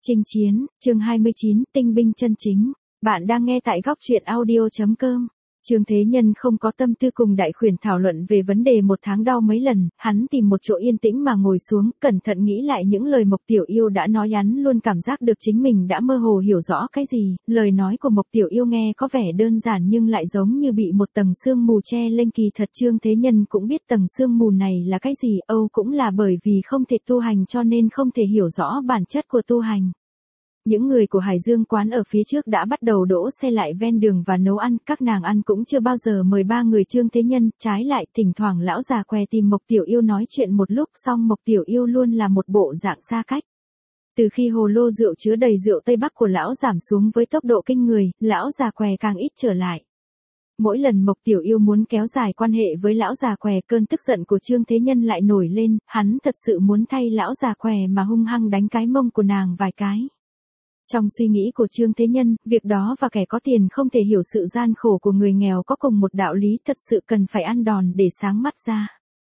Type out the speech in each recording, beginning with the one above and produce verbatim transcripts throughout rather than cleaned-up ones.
Chinh chiến, chương hai mươi chín, tinh binh chân chính. Bạn đang nghe tại góc truyện audio.com. Trương Thế Nhân không có tâm tư cùng đại khuyển thảo luận về vấn đề một tháng đau mấy lần, hắn tìm một chỗ yên tĩnh mà ngồi xuống, cẩn thận nghĩ lại những lời Mộc Tiểu Yêu đã nói, hắn luôn cảm giác được chính mình đã mơ hồ hiểu rõ cái gì, lời nói của Mộc Tiểu Yêu nghe có vẻ đơn giản nhưng lại giống như bị một tầng sương mù che lên, kỳ thật Trương Thế Nhân cũng biết tầng sương mù này là cái gì, Âu cũng là bởi vì không thể tu hành cho nên không thể hiểu rõ bản chất của tu hành. Những người của Hải Dương quán ở phía trước đã bắt đầu đỗ xe lại ven đường và nấu ăn, các nàng ăn cũng chưa bao giờ mời ba người Trương Thế Nhân, trái lại thỉnh thoảng lão già què tìm Mộc Tiểu Yêu nói chuyện một lúc, xong Mộc Tiểu Yêu luôn là một bộ dạng xa cách. Từ khi hồ lô rượu chứa đầy rượu Tây Bắc của lão giảm xuống với tốc độ kinh người, lão già què càng ít trở lại. Mỗi lần Mộc Tiểu Yêu muốn kéo dài quan hệ với lão già què, cơn tức giận của Trương Thế Nhân lại nổi lên, hắn thật sự muốn thay lão già què mà hung hăng đánh cái mông của nàng vài cái. Trong suy nghĩ của Trương Thế Nhân, việc đó và kẻ có tiền không thể hiểu sự gian khổ của người nghèo có cùng một đạo lý, thật sự cần phải ăn đòn để sáng mắt ra.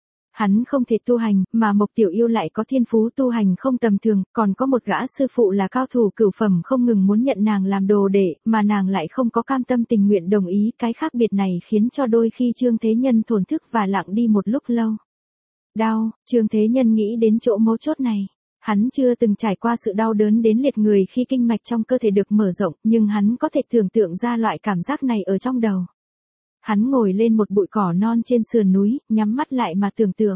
Hắn không thể tu hành, mà Mộc Tiểu Yêu lại có thiên phú tu hành không tầm thường, còn có một gã sư phụ là cao thủ cửu phẩm không ngừng muốn nhận nàng làm đồ đệ, mà nàng lại không có cam tâm tình nguyện đồng ý, cái khác biệt này khiến cho đôi khi Trương Thế Nhân thổn thức và lặng đi một lúc lâu. Đau, Trương Thế Nhân nghĩ đến chỗ mấu chốt này. Hắn chưa từng trải qua sự đau đớn đến liệt người khi kinh mạch trong cơ thể được mở rộng, nhưng hắn có thể tưởng tượng ra loại cảm giác này ở trong đầu. Hắn ngồi lên một bụi cỏ non trên sườn núi, nhắm mắt lại mà tưởng tượng.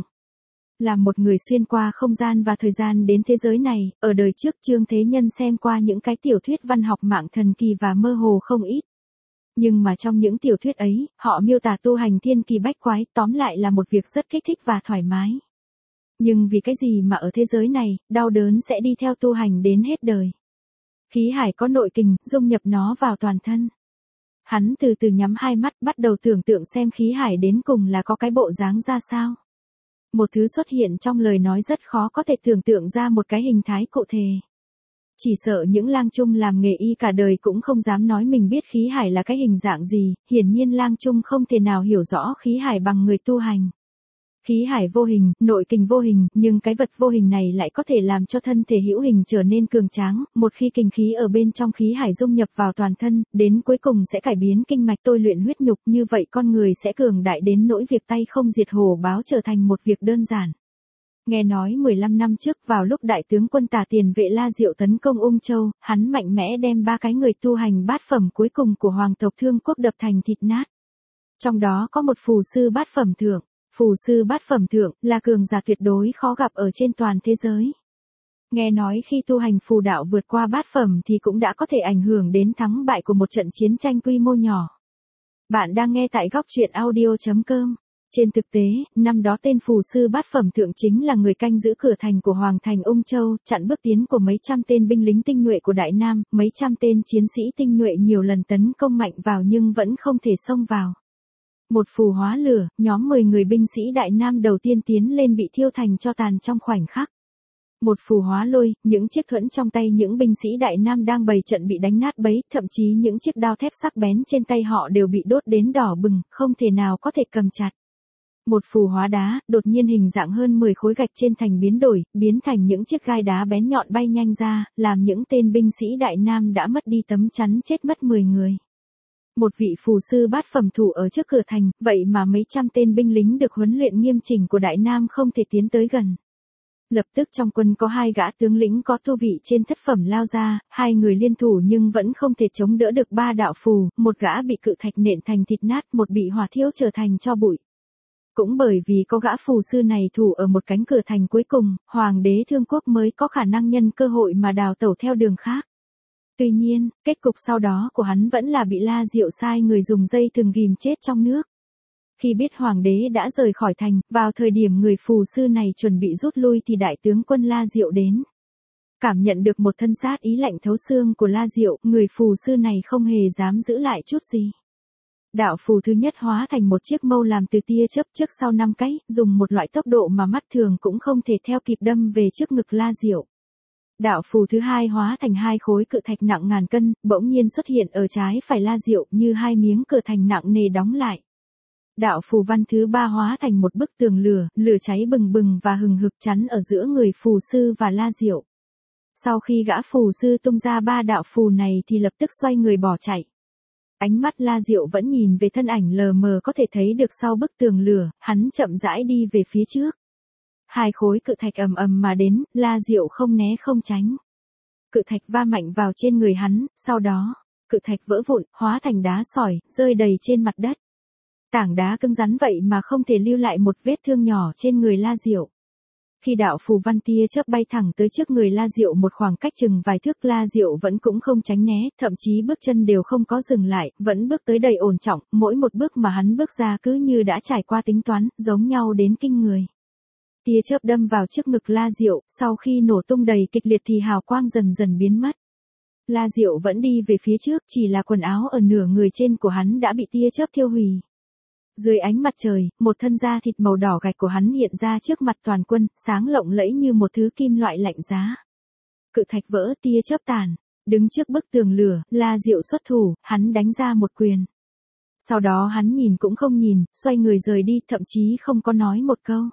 Là một người xuyên qua không gian và thời gian đến thế giới này, ở đời trước Trương Thế Nhân xem qua những cái tiểu thuyết văn học mạng thần kỳ và mơ hồ không ít. Nhưng mà trong những tiểu thuyết ấy, họ miêu tả tu hành thiên kỳ bách quái, tóm lại là một việc rất kích thích và thoải mái. Nhưng vì cái gì mà ở thế giới này, đau đớn sẽ đi theo tu hành đến hết đời. Khí hải có nội kình, dung nhập nó vào toàn thân. Hắn từ từ nhắm hai mắt, bắt đầu tưởng tượng xem khí hải đến cùng là có cái bộ dáng ra sao. Một thứ xuất hiện trong lời nói rất khó có thể tưởng tượng ra một cái hình thái cụ thể. Chỉ sợ những lang trung làm nghề y cả đời cũng không dám nói mình biết khí hải là cái hình dạng gì, hiển nhiên lang trung không thể nào hiểu rõ khí hải bằng người tu hành. Khí hải vô hình, nội kình vô hình, nhưng cái vật vô hình này lại có thể làm cho thân thể hữu hình trở nên cường tráng, một khi kình khí ở bên trong khí hải dung nhập vào toàn thân, đến cuối cùng sẽ cải biến kinh mạch tôi luyện huyết nhục, như vậy con người sẽ cường đại đến nỗi việc tay không diệt hổ báo trở thành một việc đơn giản. Nghe nói mười lăm năm trước vào lúc đại tướng quân Tả Tiền Vệ La Diệu tấn công Ung Châu, hắn mạnh mẽ đem ba cái người tu hành bát phẩm cuối cùng của hoàng tộc Thương Quốc đập thành thịt nát. Trong đó có một phù sư bát phẩm thượng. Phù sư bát phẩm thượng là cường giả tuyệt đối khó gặp ở trên toàn thế giới. Nghe nói khi tu hành phù đạo vượt qua bát phẩm thì cũng đã có thể ảnh hưởng đến thắng bại của một trận chiến tranh quy mô nhỏ. Bạn đang nghe tại góc truyện audio.com. Trên thực tế, năm đó tên phù sư bát phẩm thượng chính là người canh giữ cửa thành của Hoàng thành Ung Châu, chặn bước tiến của mấy trăm tên binh lính tinh nhuệ của Đại Nam, mấy trăm tên chiến sĩ tinh nhuệ nhiều lần tấn công mạnh vào nhưng vẫn không thể xông vào. Một phù hóa lửa, nhóm mười người binh sĩ Đại Nam đầu tiên tiến lên bị thiêu thành tro tàn trong khoảnh khắc. Một phù hóa lôi, những chiếc thuẫn trong tay những binh sĩ Đại Nam đang bày trận bị đánh nát bấy, thậm chí những chiếc đao thép sắc bén trên tay họ đều bị đốt đến đỏ bừng, không thể nào có thể cầm chặt. Một phù hóa đá, đột nhiên hình dạng hơn mười khối gạch trên thành biến đổi, biến thành những chiếc gai đá bén nhọn bay nhanh ra, làm những tên binh sĩ Đại Nam đã mất đi tấm chắn chết mất mười người. Một vị phù sư bát phẩm thủ ở trước cửa thành, vậy mà mấy trăm tên binh lính được huấn luyện nghiêm chỉnh của Đại Nam không thể tiến tới gần. Lập tức trong quân có hai gã tướng lĩnh có tu vị trên thất phẩm lao ra, hai người liên thủ nhưng vẫn không thể chống đỡ được ba đạo phù, một gã bị cự thạch nện thành thịt nát, một bị hỏa thiêu trở thành tro bụi. Cũng bởi vì có gã phù sư này thủ ở một cánh cửa thành cuối cùng, Hoàng đế Thương Quốc mới có khả năng nhân cơ hội mà đào tẩu theo đường khác. Tuy nhiên, kết cục sau đó của hắn vẫn là bị La Diệu sai người dùng dây thừng ghìm chết trong nước. Khi biết hoàng đế đã rời khỏi thành, vào thời điểm người phù sư này chuẩn bị rút lui thì đại tướng quân La Diệu đến. Cảm nhận được một thân sát ý lạnh thấu xương của La Diệu, người phù sư này không hề dám giữ lại chút gì. Đạo phù thứ nhất hóa thành một chiếc mâu làm từ tia chớp trước sau năm cái, dùng một loại tốc độ mà mắt thường cũng không thể theo kịp đâm về trước ngực La Diệu. Đạo phù thứ hai hóa thành hai khối cự thạch nặng ngàn cân, bỗng nhiên xuất hiện ở trái phải La Diệu như hai miếng cự thành nặng nề đóng lại. Đạo phù văn thứ ba hóa thành một bức tường lửa, lửa cháy bừng bừng và hừng hực chắn ở giữa người phù sư và La Diệu. Sau khi gã phù sư tung ra ba đạo phù này thì lập tức xoay người bỏ chạy. Ánh mắt La Diệu vẫn nhìn về thân ảnh lờ mờ có thể thấy được sau bức tường lửa, hắn chậm rãi đi về phía trước. Hai khối cự thạch ầm ầm mà đến, La Diệu không né không tránh. Cự thạch va mạnh vào trên người hắn, sau đó, cự thạch vỡ vụn, hóa thành đá sỏi, rơi đầy trên mặt đất. Tảng đá cứng rắn vậy mà không thể lưu lại một vết thương nhỏ trên người La Diệu. Khi đạo phù văn tia chớp bay thẳng tới trước người La Diệu một khoảng cách chừng vài thước, La Diệu vẫn cũng không tránh né, thậm chí bước chân đều không có dừng lại, vẫn bước tới đầy ổn trọng, mỗi một bước mà hắn bước ra cứ như đã trải qua tính toán, giống nhau đến kinh người. Tia chớp đâm vào trước ngực La Diệu, sau khi nổ tung đầy kịch liệt thì hào quang dần dần biến mất. La Diệu vẫn đi về phía trước, chỉ là quần áo ở nửa người trên của hắn đã bị tia chớp thiêu hủy. Dưới ánh mặt trời, một thân da thịt màu đỏ gạch của hắn hiện ra trước mặt toàn quân, sáng lộng lẫy như một thứ kim loại lạnh giá. Cự thạch vỡ, tia chớp tàn, đứng trước bức tường lửa, La Diệu xuất thủ, hắn đánh ra một quyền. Sau đó hắn nhìn cũng không nhìn, xoay người rời đi, thậm chí không có nói một câu.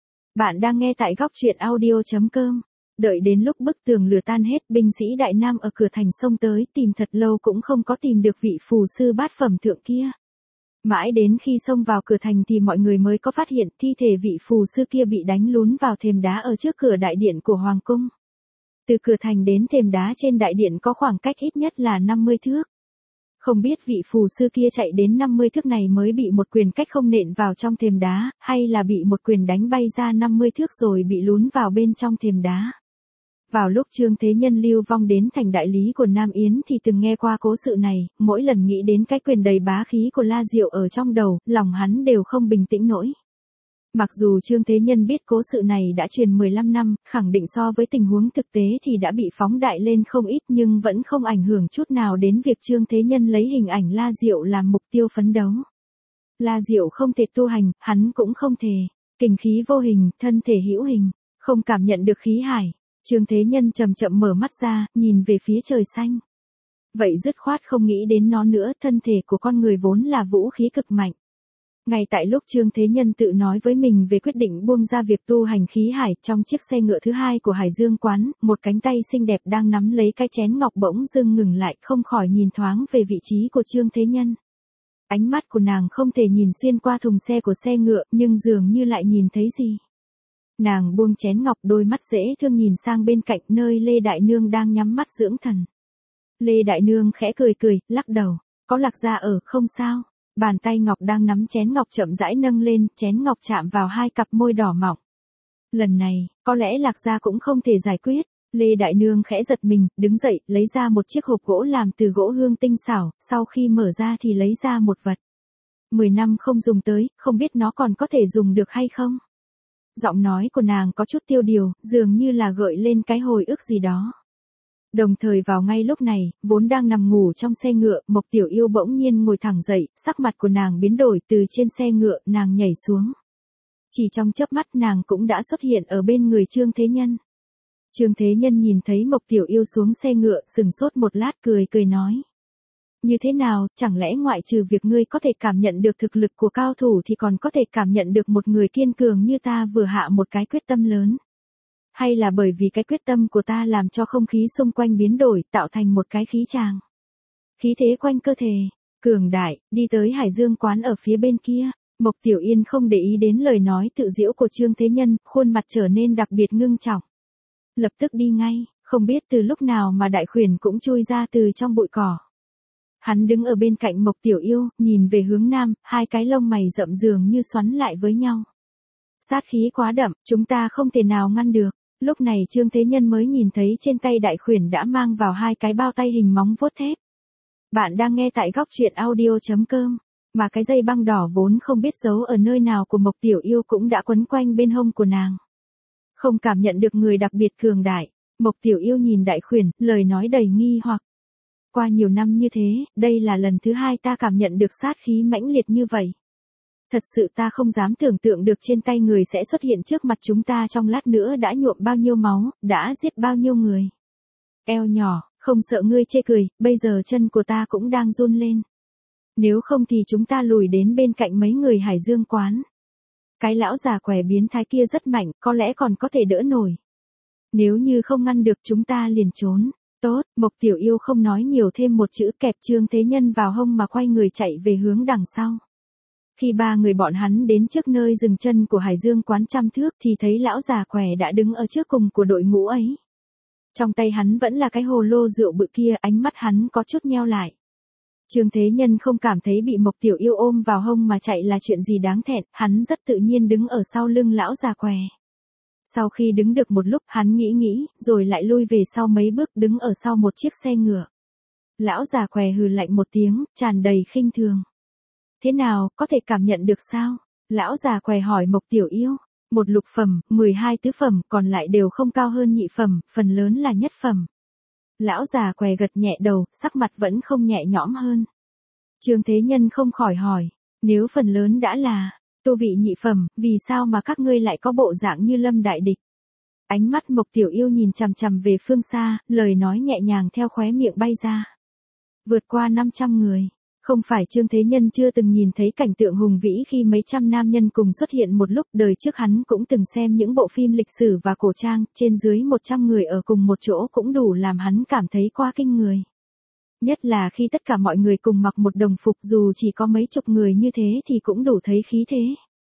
Bạn đang nghe tại góc truyện audio chấm com. Đợi đến lúc bức tường lửa tan hết, binh sĩ Đại Nam ở cửa thành xông tới, tìm thật lâu cũng không có tìm được vị phù sư bát phẩm thượng kia. Mãi đến khi xông vào cửa thành thì mọi người mới có phát hiện thi thể vị phù sư kia bị đánh lún vào thềm đá ở trước cửa đại điện của Hoàng cung. Từ cửa thành đến thềm đá trên đại điện có khoảng cách ít nhất là năm mươi thước. Không biết vị phù sư kia chạy đến năm mươi thước này mới bị một quyền cách không nện vào trong thềm đá, hay là bị một quyền đánh bay ra năm mươi thước rồi bị lún vào bên trong thềm đá. Vào lúc Trương Thế Nhân lưu vong đến thành đại lý của Nam Yến thì từng nghe qua cố sự này, mỗi lần nghĩ đến cái quyền đầy bá khí của La Diệu ở trong đầu, lòng hắn đều không bình tĩnh nổi. Mặc dù Trương Thế Nhân biết cố sự này đã truyền mười lăm năm, khẳng định so với tình huống thực tế thì đã bị phóng đại lên không ít, nhưng vẫn không ảnh hưởng chút nào đến việc Trương Thế Nhân lấy hình ảnh La Diệu làm mục tiêu phấn đấu. La Diệu không thể tu hành, hắn cũng không thể. Kình khí vô hình, thân thể hữu hình, không cảm nhận được khí hải. Trương Thế Nhân chậm chậm mở mắt ra, nhìn về phía trời xanh. Vậy dứt khoát không nghĩ đến nó nữa, thân thể của con người vốn là vũ khí cực mạnh. Ngay tại lúc Trương Thế Nhân tự nói với mình về quyết định buông ra việc tu hành khí hải, trong chiếc xe ngựa thứ hai của Hải Dương quán, một cánh tay xinh đẹp đang nắm lấy cái chén ngọc bỗng dưng ngừng lại, không khỏi nhìn thoáng về vị trí của Trương Thế Nhân. Ánh mắt của nàng không thể nhìn xuyên qua thùng xe của xe ngựa, nhưng dường như lại nhìn thấy gì. Nàng buông chén ngọc, đôi mắt dễ thương nhìn sang bên cạnh nơi Lê Đại Nương đang nhắm mắt dưỡng thần. Lê Đại Nương khẽ cười cười, lắc đầu, có Lạc Gia ở, không sao. Bàn tay ngọc đang nắm chén ngọc chậm rãi nâng lên, chén ngọc chạm vào hai cặp môi đỏ mọng. Lần này, có lẽ Lạc Gia cũng không thể giải quyết. Lê Đại Nương khẽ giật mình, đứng dậy, lấy ra một chiếc hộp gỗ làm từ gỗ hương tinh xảo, sau khi mở ra thì lấy ra một vật. Mười năm không dùng tới, không biết nó còn có thể dùng được hay không? Giọng nói của nàng có chút tiêu điều, dường như là gợi lên cái hồi ức gì đó. Đồng thời vào ngay lúc này, vốn đang nằm ngủ trong xe ngựa, Mộc Tiểu Yêu bỗng nhiên ngồi thẳng dậy, sắc mặt của nàng biến đổi, từ trên xe ngựa, nàng nhảy xuống. Chỉ trong chớp mắt nàng cũng đã xuất hiện ở bên người Trương Thế Nhân. Trương Thế Nhân nhìn thấy Mộc Tiểu Yêu xuống xe ngựa, sừng sốt một lát, cười cười nói. Như thế nào, chẳng lẽ ngoại trừ việc ngươi có thể cảm nhận được thực lực của cao thủ thì còn có thể cảm nhận được một người kiên cường như ta vừa hạ một cái quyết tâm lớn? Hay là bởi vì cái quyết tâm của ta làm cho không khí xung quanh biến đổi, tạo thành một cái khí tràng? Khí thế quanh cơ thể, cường đại, đi tới Hải Dương quán ở phía bên kia. Mộc Tiểu Yên không để ý đến lời nói tự giễu của Trương Thế Nhân, khuôn mặt trở nên đặc biệt ngưng trọng. Lập tức đi ngay, không biết từ lúc nào mà Đại Khuyển cũng chui ra từ trong bụi cỏ. Hắn đứng ở bên cạnh Mộc Tiểu Yêu, nhìn về hướng nam, hai cái lông mày rậm dường như xoắn lại với nhau. Sát khí quá đậm, chúng ta không thể nào ngăn được. Lúc này Trương Thế Nhân mới nhìn thấy trên tay Đại Khuyển đã mang vào hai cái bao tay hình móng vuốt thép. Bạn đang nghe tại góc truyện audio chấm com, mà cái dây băng đỏ vốn không biết giấu ở nơi nào của Mộc Tiểu Yêu cũng đã quấn quanh bên hông của nàng. Không cảm nhận được người đặc biệt cường đại, Mộc Tiểu Yêu nhìn Đại Khuyển, lời nói đầy nghi hoặc. Qua nhiều năm như thế, đây là lần thứ hai ta cảm nhận được sát khí mãnh liệt như vậy. Thật sự ta không dám tưởng tượng được trên tay người sẽ xuất hiện trước mặt chúng ta trong lát nữa đã nhuộm bao nhiêu máu, đã giết bao nhiêu người. Eo nhỏ, không sợ ngươi chê cười, bây giờ chân của ta cũng đang run lên. Nếu không thì chúng ta lùi đến bên cạnh mấy người Hải Dương quán. Cái lão già quẻ biến thái kia rất mạnh, có lẽ còn có thể đỡ nổi. Nếu như không ngăn được chúng ta liền trốn. Tốt, Mộc Tiểu Yêu không nói nhiều thêm một chữ, kẹp Trương Thế Nhân vào hông mà quay người chạy về hướng đằng sau. Khi ba người bọn hắn đến trước nơi dừng chân của Hải Dương quán trăm thước thì thấy lão già khỏe đã đứng ở trước cùng của đội ngũ ấy. Trong tay hắn vẫn là cái hồ lô rượu bự kia, ánh mắt hắn có chút nheo lại. Trương Thế Nhân không cảm thấy bị Mộc Tiểu Yêu ôm vào hông mà chạy là chuyện gì đáng thẹn, hắn rất tự nhiên đứng ở sau lưng lão già khỏe. Sau khi đứng được một lúc hắn nghĩ nghĩ, rồi lại lui về sau mấy bước đứng ở sau một chiếc xe ngựa. Lão già khỏe hừ lạnh một tiếng, tràn đầy khinh thường. Thế nào, có thể cảm nhận được sao? Lão già khỏe hỏi Mộc Tiểu Yêu. Một lục phẩm, mười hai tứ phẩm, còn lại đều không cao hơn nhị phẩm, phần lớn là nhất phẩm. Lão già khỏe gật nhẹ đầu, sắc mặt vẫn không nhẹ nhõm hơn. Trương Thế Nhân không khỏi hỏi, nếu phần lớn đã là tu vị nhị phẩm, vì sao mà các ngươi lại có bộ dạng như Lâm đại địch? Ánh mắt Mộc Tiểu Yêu nhìn chằm chằm về phương xa, lời nói nhẹ nhàng theo khóe miệng bay ra. Vượt qua năm trăm người. Không phải Trương Thế Nhân chưa từng nhìn thấy cảnh tượng hùng vĩ khi mấy trăm nam nhân cùng xuất hiện một lúc, đời trước hắn cũng từng xem những bộ phim lịch sử và cổ trang, trên dưới một trăm người ở cùng một chỗ cũng đủ làm hắn cảm thấy quá kinh người. Nhất là khi tất cả mọi người cùng mặc một đồng phục, dù chỉ có mấy chục người như thế thì cũng đủ thấy khí thế.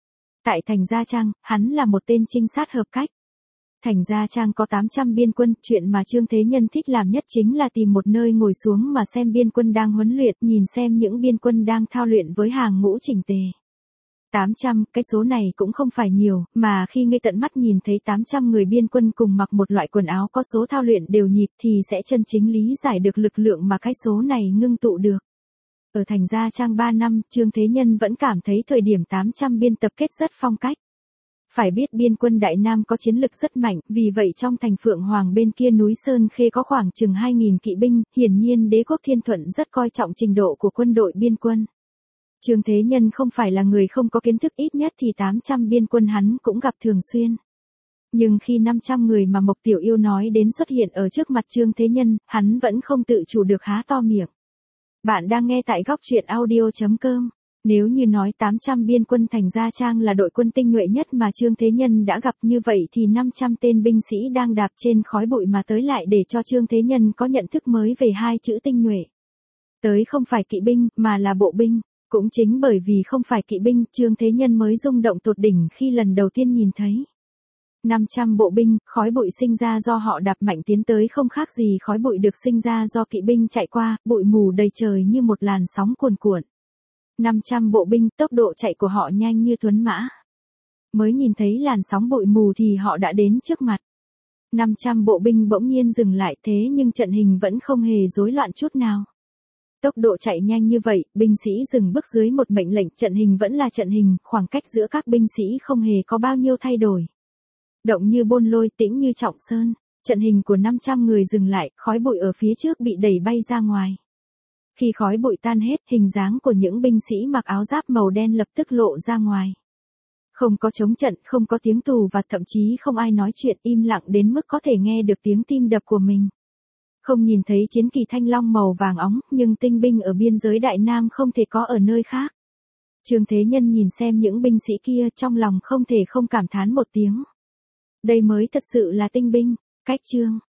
Tại thành Gia Trang, hắn là một tên trinh sát hợp cách. Thành Gia Trang có tám trăm biên quân, chuyện mà Trương Thế Nhân thích làm nhất chính là tìm một nơi ngồi xuống mà xem biên quân đang huấn luyện, nhìn xem những biên quân đang thao luyện với hàng ngũ chỉnh tề. tám trăm, cái số này cũng không phải nhiều, mà khi ngươi tận mắt nhìn thấy tám trăm người biên quân cùng mặc một loại quần áo có số thao luyện đều nhịp thì sẽ chân chính lý giải được lực lượng mà cái số này ngưng tụ được. Ở Thành Gia Trang ba năm, Trương Thế Nhân vẫn cảm thấy thời điểm tám trăm biên tập kết rất phong cách. Phải biết biên quân Đại Nam có chiến lực rất mạnh, vì vậy trong thành Phượng Hoàng bên kia núi Sơn Khê có khoảng chừng hai nghìn kỵ binh, hiển nhiên đế quốc Thiên Thuận rất coi trọng trình độ của quân đội biên quân. Trương Thế Nhân không phải là người không có kiến thức, ít nhất thì tám trăm biên quân hắn cũng gặp thường xuyên. Nhưng khi năm trăm người mà Mộc Tiểu Yêu nói đến xuất hiện ở trước mặt Trương Thế Nhân, hắn vẫn không tự chủ được há to miệng. Bạn đang nghe tại góc truyện audio chấm com. Nếu như nói tám trăm biên quân Thành Gia Trang là đội quân tinh nhuệ nhất mà Trương Thế Nhân đã gặp, như vậy thì năm trăm tên binh sĩ đang đạp trên khói bụi mà tới lại để cho Trương Thế Nhân có nhận thức mới về hai chữ tinh nhuệ. Tới không phải kỵ binh, mà là bộ binh. Cũng chính bởi vì không phải kỵ binh, Trương Thế Nhân mới rung động tột đỉnh khi lần đầu tiên nhìn thấy. năm trăm bộ binh, khói bụi sinh ra do họ đạp mạnh tiến tới không khác gì khói bụi được sinh ra do kỵ binh chạy qua, bụi mù đầy trời như một làn sóng cuồn cuộn. năm trăm bộ binh, tốc độ chạy của họ nhanh như tuấn mã. Mới nhìn thấy làn sóng bụi mù thì họ đã đến trước mặt. năm trăm bộ binh bỗng nhiên dừng lại, thế nhưng trận hình vẫn không hề rối loạn chút nào. Tốc độ chạy nhanh như vậy, binh sĩ dừng bước dưới một mệnh lệnh, trận hình vẫn là trận hình, khoảng cách giữa các binh sĩ không hề có bao nhiêu thay đổi. Động như bôn lôi, tĩnh như trọng sơn, trận hình của năm trăm người dừng lại, khói bụi ở phía trước bị đẩy bay ra ngoài. Khi khói bụi tan hết, hình dáng của những binh sĩ mặc áo giáp màu đen lập tức lộ ra ngoài. Không có chống trận, không có tiếng tù và thậm chí không ai nói chuyện, im lặng đến mức có thể nghe được tiếng tim đập của mình. Không nhìn thấy chiến kỳ thanh long màu vàng óng, nhưng tinh binh ở biên giới Đại Nam không thể có ở nơi khác. Trương Thế Nhân nhìn xem những binh sĩ kia, trong lòng không thể không cảm thán một tiếng. Đây mới thực sự là tinh binh. Cách chương